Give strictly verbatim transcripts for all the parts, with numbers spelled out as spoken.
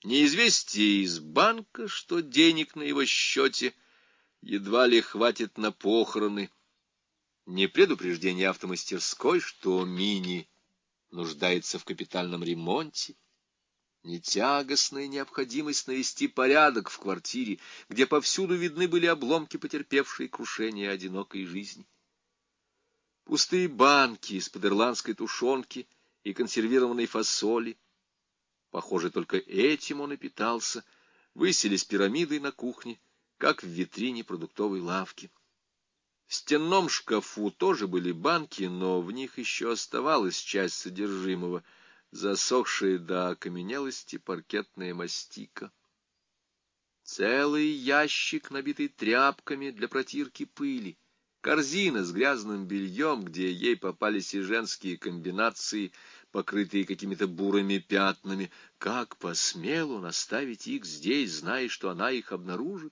ни известие из банка, что денег на его счете едва ли хватит на похороны, ни предупреждение автомастерской, что Мини нуждается в капитальном ремонте, ни тягостная необходимость навести порядок в квартире, где повсюду видны были обломки потерпевшей крушение одинокой жизни. Пустые банки из-под ирландской тушенки и консервированной фасоли, похоже, только этим он и питался, высились пирамидой на кухне, как в витрине продуктовой лавки. В стенном шкафу тоже были банки, но в них еще оставалась часть содержимого, засохшая до окаменелости паркетная мастика. Целый ящик, набитый тряпками для протирки пыли, корзина с грязным бельем, где ей попались и женские комбинации, покрытые какими-то бурыми пятнами. Как посмел он оставить их здесь, зная, что она их обнаружит?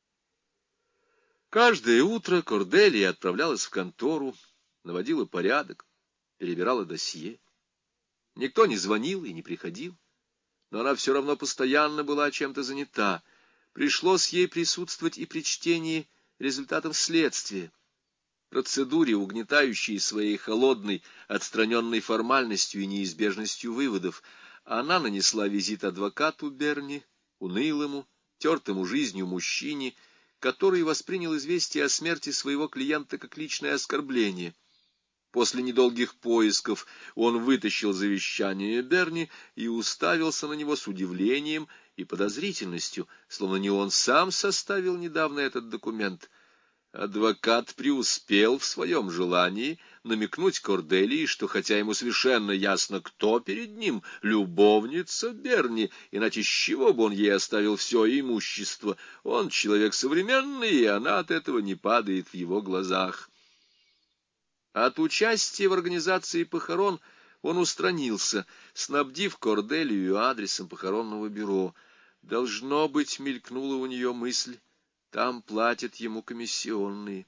Каждое утро Корделия отправлялась в контору, наводила порядок, перебирала досье. Никто не звонил и не приходил, но она все равно постоянно была чем-то занята. Пришлось ей присутствовать и при чтении результатов следствия, процедуре, угнетающей своей холодной, отстраненной формальностью и неизбежностью выводов. Она нанесла визит адвокату Берни, унылому, тертому жизнью мужчине, который воспринял известие о смерти своего клиента как личное оскорбление. После недолгих поисков он вытащил завещание Берни и уставился на него с удивлением и подозрительностью, словно не он сам составил недавно этот документ. Адвокат преуспел в своем желании намекнуть Корделии, что хотя ему совершенно ясно, кто перед ним, любовница Берни, иначе с чего бы он ей оставил все имущество, он человек современный, и она от этого не падает в его глазах. От участия в организации похорон он устранился, снабдив Корделию адресом похоронного бюро. Должно быть, мелькнула у нее мысль, там платят ему комиссионные.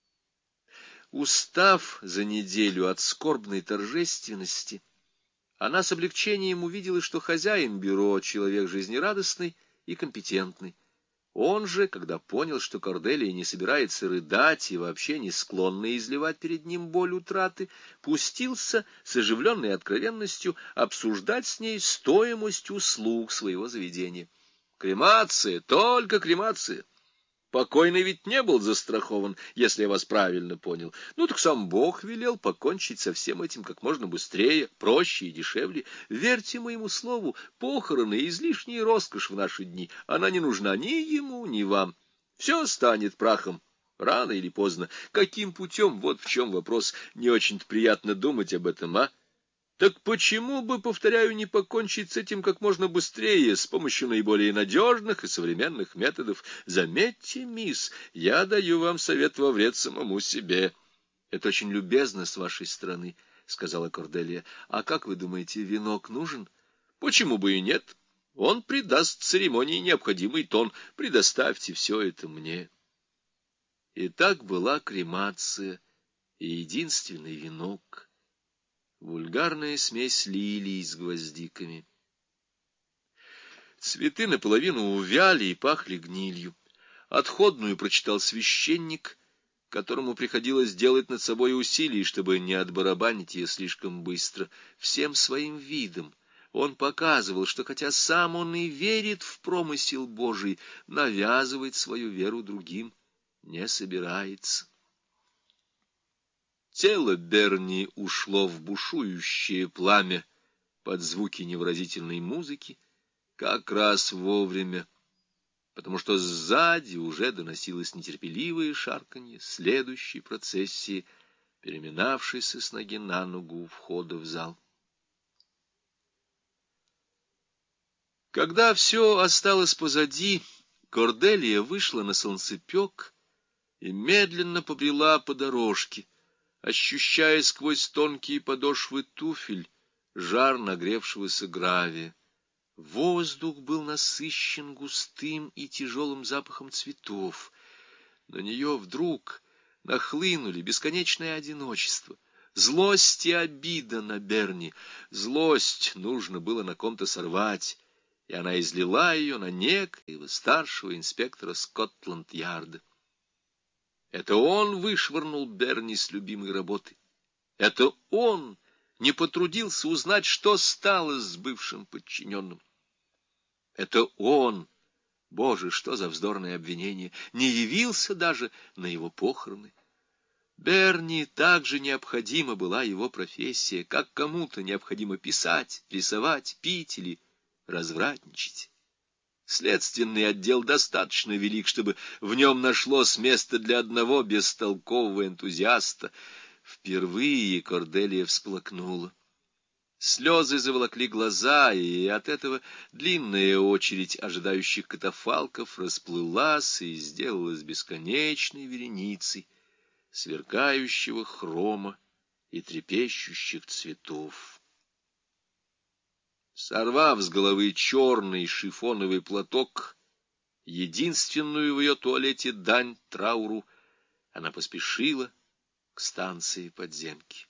Устав за неделю от скорбной торжественности, она с облегчением увидела, что хозяин бюро — человек жизнерадостный и компетентный. Он же, когда понял, что Корделия не собирается рыдать и вообще не склонна изливать перед ним боль утраты, пустился с оживленной откровенностью обсуждать с ней стоимость услуг своего заведения. Кремация, только кремация. Покойный ведь не был застрахован, если я вас правильно понял. Ну так сам Бог велел покончить со всем этим как можно быстрее, проще и дешевле. Верьте моему слову, похороны — излишняя роскошь в наши дни. Она не нужна ни ему, ни вам. Все станет прахом, рано или поздно. Каким путем? Вот в чем вопрос. Не очень-то приятно думать об этом, а? Так почему бы, повторяю, не покончить с этим как можно быстрее, с помощью наиболее надежных и современных методов? Заметьте, мисс, я даю вам совет во вред самому себе. — Это очень любезно с вашей стороны, — сказала Корделия. — А как вы думаете, венок нужен? — Почему бы и нет? Он придаст церемонии необходимый тон. Предоставьте все это мне. И так была кремация и единственный венок. Вульгарная смесь лилий с гвоздиками. Цветы наполовину увяли и пахли гнилью. Отходную прочитал священник, которому приходилось делать над собой усилия, чтобы не отбарабанить ее слишком быстро. Всем своим видом он показывал, что хотя сам он и верит в промысел Божий, навязывать свою веру другим не собирается. Тело Берни ушло в бушующее пламя под звуки невыразительной музыки как раз вовремя, потому что сзади уже доносилось нетерпеливое шарканье следующей процессии, переминавшейся с ноги на ногу у входа в зал. Когда все осталось позади, Корделия вышла на солнцепек и медленно побрела по дорожке, ощущая сквозь тонкие подошвы туфель жар нагревшегося гравия. Воздух был насыщен густым и тяжелым запахом цветов. На нее вдруг нахлынули бесконечное одиночество, злость и обида на Берни. Злость нужно было на ком-то сорвать, и она излила ее на некоего старшего инспектора Скотланд-Ярда. Это он вышвырнул Берни с любимой работы. Это он не потрудился узнать, что стало с бывшим подчиненным. Это он, боже, что за вздорное обвинение, не явился даже на его похороны. Берни также необходима была его профессия, как кому-то необходимо писать, рисовать, пить или развратничать. Следственный отдел достаточно велик, чтобы в нем нашлось место для одного бестолкового энтузиаста. Впервые Корделия всплакнула. Слезы заволокли глаза, и от этого длинная очередь ожидающих катафалков расплылась и сделалась бесконечной вереницей сверкающего хрома и трепещущих цветов. Сорвав с головы черный шифоновый платок, единственную в ее туалете дань трауру, она поспешила к станции подземки.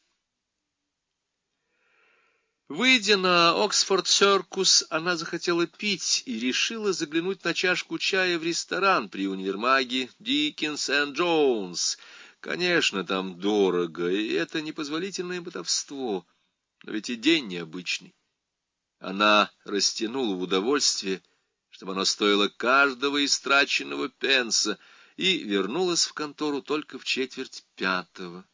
Выйдя на Оксфорд-Серкус, она захотела пить и решила заглянуть на чашку чая в ресторан при универмаге Диккенс энд Джонс. Конечно, там дорого, и это непозволительное мотовство, но ведь и день необычный. Она растянула в удовольствие, чтобы оно стоило каждого истраченного пенса, и вернулась в контору только в четверть пятого.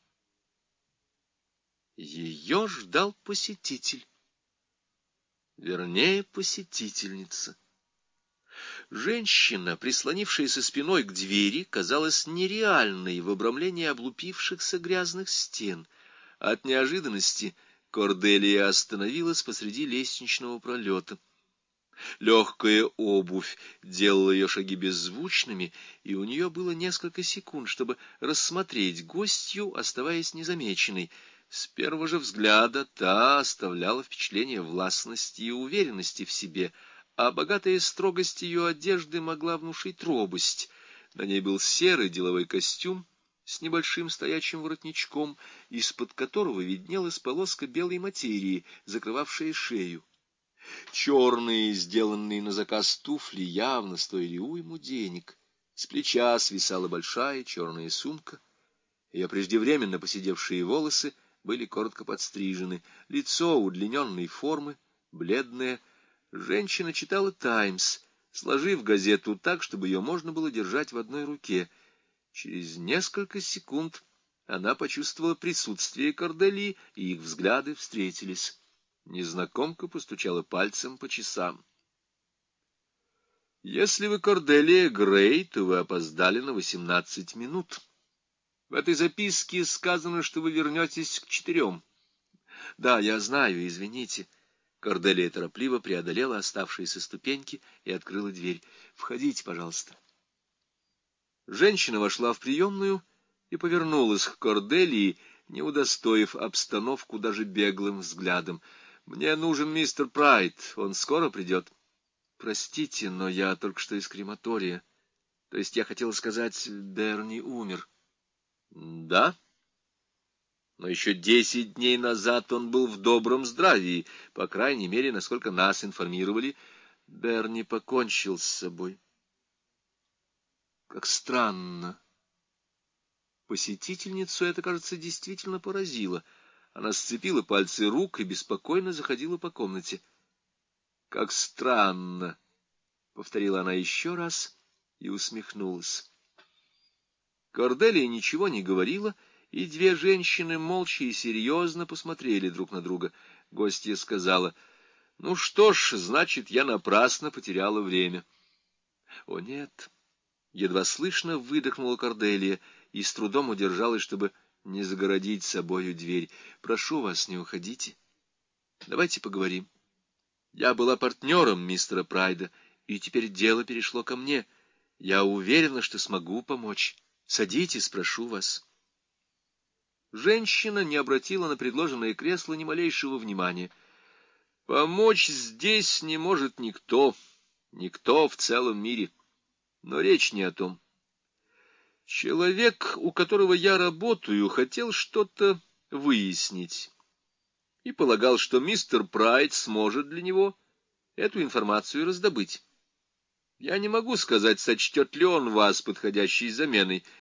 Ее ждал посетитель, вернее, посетительница. Женщина, прислонившаяся спиной к двери, казалась нереальной в обрамлении облупившихся грязных стен. От неожиданности Корделия остановилась посреди лестничного пролета. Легкая обувь делала ее шаги беззвучными, и у нее было несколько секунд, чтобы рассмотреть гостью, оставаясь незамеченной. С первого же взгляда та оставляла впечатление властности и уверенности в себе, а богатая строгость ее одежды могла внушить робость. На ней был серый деловой костюм с небольшим стоячим воротничком, из-под которого виднелась полоска белой материи, закрывавшая шею. Черные, сделанные на заказ туфли, явно стоили уйму денег. С плеча свисала большая черная сумка. Ее преждевременно поседевшие волосы были коротко подстрижены, лицо удлиненной формы, бледное. Женщина читала «Таймс», сложив газету так, чтобы ее можно было держать в одной руке. Через несколько секунд она почувствовала присутствие Корделии, и их взгляды встретились. Незнакомка постучала пальцем по часам. «Если вы Корделия Грей, то вы опоздали на восемнадцать минут. В этой записке сказано, что вы вернетесь к четырем». «Да, я знаю, извините». Корделия торопливо преодолела оставшиеся ступеньки и открыла дверь. «Входите, пожалуйста». Женщина вошла в приемную и повернулась к Корделии, не удостоив обстановку даже беглым взглядом. «Мне нужен мистер Прайд, он скоро придет». «Простите, но я только что из крематория. То есть я хотела сказать, Берни умер». «Да? Но еще десять дней назад он был в добром здравии, по крайней мере, насколько нас информировали. Берни покончил с собой». «Как странно». Посетительницу это, кажется, действительно поразило. Она сцепила пальцы рук и беспокойно заходила по комнате. «Как странно», — повторила она еще раз и усмехнулась. Корделия ничего не говорила, и две женщины молча и серьезно посмотрели друг на друга. Гостья сказала: «Ну что ж, значит, я напрасно потеряла время». «О, нет!» — едва слышно выдохнула Корделия и с трудом удержалась, чтобы не загородить собою дверь. «Прошу вас, не уходите. Давайте поговорим. Я была партнером мистера Прайда, и теперь дело перешло ко мне. Я уверена, что смогу помочь. Садитесь, прошу вас». Женщина не обратила на предложенное кресло ни малейшего внимания. «Помочь здесь не может никто, никто в целом мире. Но речь не о том. Человек, у которого я работаю, хотел что-то выяснить и полагал, что мистер Прайд сможет для него эту информацию раздобыть. Я не могу сказать, сочтет ли он вас подходящей заменой,